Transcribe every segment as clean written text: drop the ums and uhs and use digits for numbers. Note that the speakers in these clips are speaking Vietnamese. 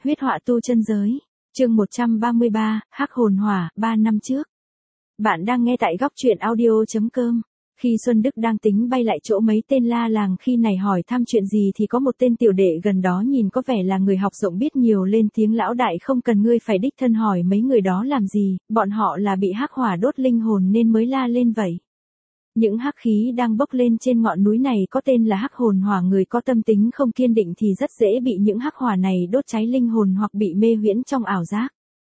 huyết họa tu chân giới. Chương 133, Hắc hồn hỏa, 3 năm trước. Bạn đang nghe tại góc truyện audio.com. Khi Xuân Đức đang tính bay lại chỗ mấy tên la làng khi này hỏi thăm chuyện gì thì có một tên tiểu đệ gần đó nhìn có vẻ là người học rộng biết nhiều lên tiếng: lão đại, không cần ngươi phải đích thân hỏi mấy người đó làm gì, bọn họ là bị hắc hỏa đốt linh hồn nên mới la lên vậy. Những hắc khí đang bốc lên trên ngọn núi này có tên là hắc hồn hỏa, người có tâm tính không kiên định thì rất dễ bị những hắc hỏa này đốt cháy linh hồn hoặc bị mê huyễn trong ảo giác.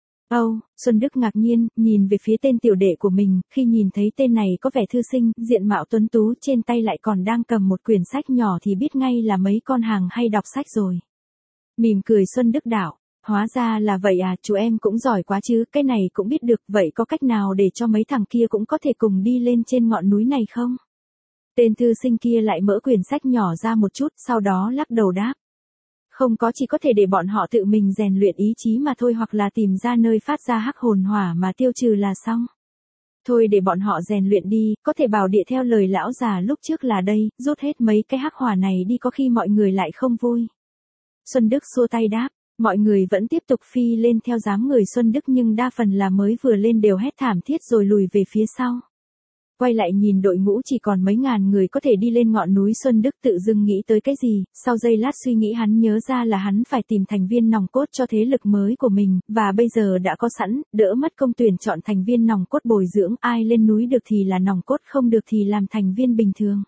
Xuân Đức ngạc nhiên, nhìn về phía tên tiểu đệ của mình, khi nhìn thấy tên này có vẻ thư sinh, diện mạo tuấn tú, trên tay lại còn đang cầm một quyển sách nhỏ thì biết ngay là mấy con hàng hay đọc sách rồi. Mỉm cười Xuân Đức đạo: hóa ra là vậy à, chú em cũng giỏi quá chứ, cái này cũng biết được, vậy có cách nào để cho mấy thằng kia cũng có thể cùng đi lên trên ngọn núi này không? Tên thư sinh kia lại mở quyển sách nhỏ ra một chút, sau đó lắc đầu đáp: không có, chỉ có thể để bọn họ tự mình rèn luyện ý chí mà thôi, hoặc là tìm ra nơi phát ra hắc hồn hỏa mà tiêu trừ là xong. Thôi để bọn họ rèn luyện đi, có thể bảo địa theo lời lão già lúc trước là đây, rút hết mấy cái hắc hỏa này đi có khi mọi người lại không vui. Xuân Đức xua tay đáp. Mọi người vẫn tiếp tục phi lên theo dáng người Xuân Đức nhưng đa phần là mới vừa lên đều hét thảm thiết rồi lùi về phía sau. Quay lại nhìn đội ngũ chỉ còn mấy ngàn người có thể đi lên ngọn núi, Xuân Đức tự dưng nghĩ tới cái gì, sau giây lát suy nghĩ hắn nhớ ra là hắn phải tìm thành viên nòng cốt cho thế lực mới của mình, và bây giờ đã có sẵn, đỡ mất công tuyển chọn thành viên nòng cốt bồi dưỡng, ai lên núi được thì là nòng cốt, không được thì làm thành viên bình thường.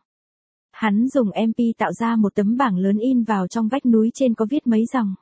Hắn dùng MP tạo ra một tấm bảng lớn in vào trong vách núi, trên có viết mấy dòng.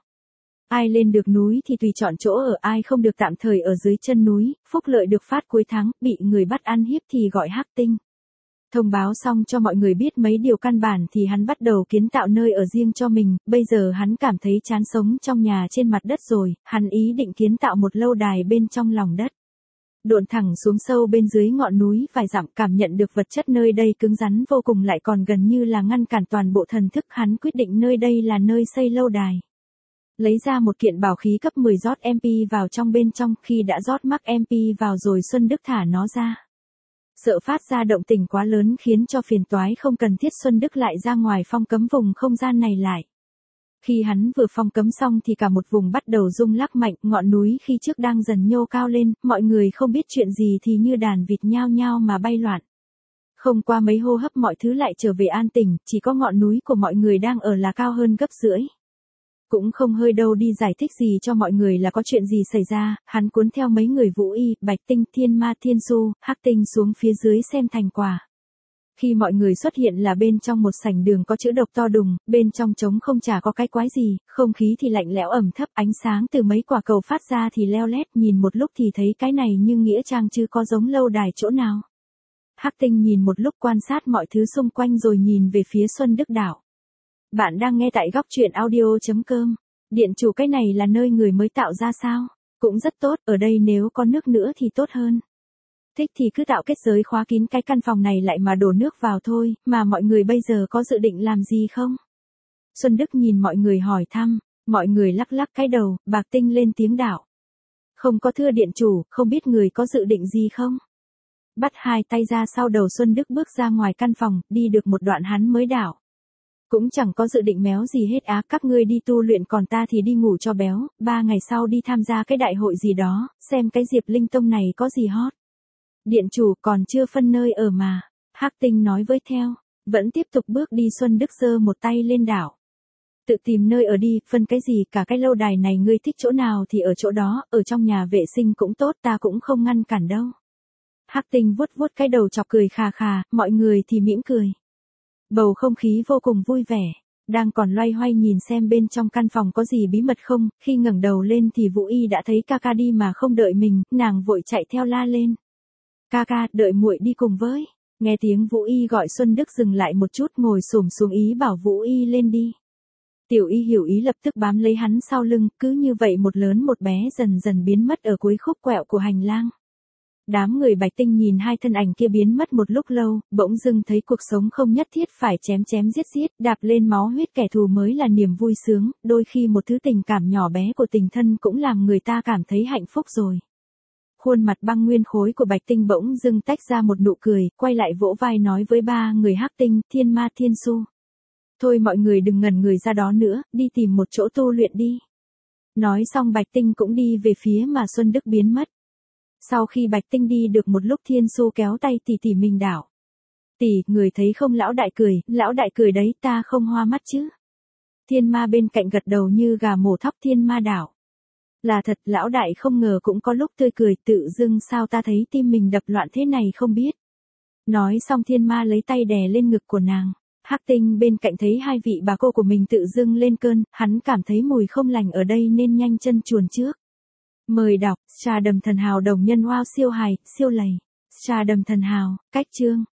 Ai lên được núi thì tùy chọn chỗ ở, ai không được tạm thời ở dưới chân núi, phúc lợi được phát cuối tháng, bị người bắt ăn hiếp thì gọi hắc tinh. Thông báo xong cho mọi người biết mấy điều căn bản thì hắn bắt đầu kiến tạo nơi ở riêng cho mình, bây giờ hắn cảm thấy chán sống trong nhà trên mặt đất rồi, hắn ý định kiến tạo một lâu đài bên trong lòng đất. Độn thẳng xuống sâu bên dưới ngọn núi vài dặm, cảm nhận được vật chất nơi đây cứng rắn vô cùng, lại còn gần như là ngăn cản toàn bộ thần thức, hắn quyết định nơi đây là nơi xây lâu đài. Lấy ra một kiện bảo khí cấp 10 rót MP vào trong, bên trong khi đã rót mắc MP vào rồi Xuân Đức thả nó ra. Sợ phát ra động tĩnh quá lớn khiến cho phiền toái không cần thiết, Xuân Đức lại ra ngoài phong cấm vùng không gian này lại. Khi hắn vừa phong cấm xong thì cả một vùng bắt đầu rung lắc mạnh, ngọn núi khi trước đang dần nhô cao lên, mọi người không biết chuyện gì thì như đàn vịt nhao nhao mà bay loạn. Không qua mấy hô hấp mọi thứ lại trở về an tĩnh, chỉ có ngọn núi của mọi người đang ở là cao hơn gấp rưỡi. Cũng không hơi đâu đi giải thích gì cho mọi người là có chuyện gì xảy ra, hắn cuốn theo mấy người Vũ Y, Bạch Tinh, Thiên Ma, Thiên Du, Hắc Tinh xuống phía dưới xem thành quả. Khi mọi người xuất hiện là bên trong một sảnh đường có chữ độc to đùng, bên trong trống không, chả có cái quái gì, không khí thì lạnh lẽo ẩm thấp, ánh sáng từ mấy quả cầu phát ra thì leo lét, nhìn một lúc thì thấy cái này như nghĩa trang chứ có giống lâu đài chỗ nào. Hắc Tinh nhìn một lúc quan sát mọi thứ xung quanh rồi nhìn về phía Xuân Đức đạo: bạn đang nghe tại góc truyện audio.com. Điện chủ, cái này là nơi người mới tạo ra sao? Cũng rất tốt, ở đây nếu có nước nữa thì tốt hơn. Thích thì cứ tạo kết giới khóa kín cái căn phòng này lại mà đổ nước vào thôi, mà mọi người bây giờ có dự định làm gì không? Xuân Đức nhìn mọi người hỏi thăm, mọi người lắc lắc cái đầu, Bạc Tinh lên tiếng đạo: không có thưa điện chủ, không biết người có dự định gì không? Bắt hai tay ra sau đầu, Xuân Đức bước ra ngoài căn phòng, đi được một đoạn hắn mới đạo: cũng chẳng có dự định méo gì hết á, các ngươi đi tu luyện còn ta thì đi ngủ cho béo, 3 ngày sau đi tham gia cái đại hội gì đó, xem cái Diệp Linh Tông này có gì hot. Điện chủ, còn chưa phân nơi ở mà. Hắc Tinh nói với theo, vẫn tiếp tục bước đi. Xuân Đức giơ một tay lên đảo: tự tìm nơi ở đi, phân cái gì, cả cái lâu đài này ngươi thích chỗ nào thì ở chỗ đó, ở trong nhà vệ sinh cũng tốt, ta cũng không ngăn cản đâu. Hắc Tinh vuốt vuốt cái đầu chọc cười khà khà, mọi người thì mỉm cười. Bầu không khí vô cùng vui vẻ, đang còn loay hoay nhìn xem bên trong căn phòng có gì bí mật không, khi ngẩng đầu lên thì Vũ Y đã thấy ca ca đi mà không đợi mình, nàng vội chạy theo la lên: ca ca, đợi muội đi cùng với. Nghe tiếng Vũ Y gọi, Xuân Đức dừng lại một chút, ngồi xổm xuống ý bảo Vũ Y lên đi. Tiểu Y hiểu ý lập tức bám lấy hắn sau lưng, cứ như vậy một lớn một bé dần dần biến mất ở cuối khúc quẹo của hành lang. Đám người Bạch Tinh nhìn hai thân ảnh kia biến mất một lúc lâu, bỗng dưng thấy cuộc sống không nhất thiết phải chém chém giết giết, đạp lên máu huyết kẻ thù mới là niềm vui sướng, đôi khi một thứ tình cảm nhỏ bé của tình thân cũng làm người ta cảm thấy hạnh phúc rồi. Khuôn mặt băng nguyên khối của Bạch Tinh bỗng dưng tách ra một nụ cười, quay lại vỗ vai nói với ba người Hắc Tinh, Thiên Ma, Thiên Du: thôi mọi người đừng ngẩn người ra đó nữa, đi tìm một chỗ tu luyện đi. Nói xong Bạch Tinh cũng đi về phía mà Xuân Đức biến mất. Sau khi Bạch Tinh đi được một lúc Thiên Xu kéo tay tỷ mình đảo. Tỷ, người thấy không lão đại cười đấy, ta không hoa mắt chứ. Thiên ma bên cạnh gật đầu như gà mổ thóc. Thiên ma đảo. Là thật, lão đại không ngờ cũng có lúc tươi cười, tự dưng sao ta thấy tim mình đập loạn thế này không biết. Nói xong thiên ma lấy tay đè lên ngực của nàng. Hắc Tinh bên cạnh thấy hai vị bà cô của mình tự dưng lên cơn, hắn cảm thấy mùi không lành ở đây nên nhanh chân chuồn trước. Mời đọc, Trà Đầm Thần Hào đồng nhân wow siêu hài, siêu lầy. Trà Đầm Thần Hào, cách chương.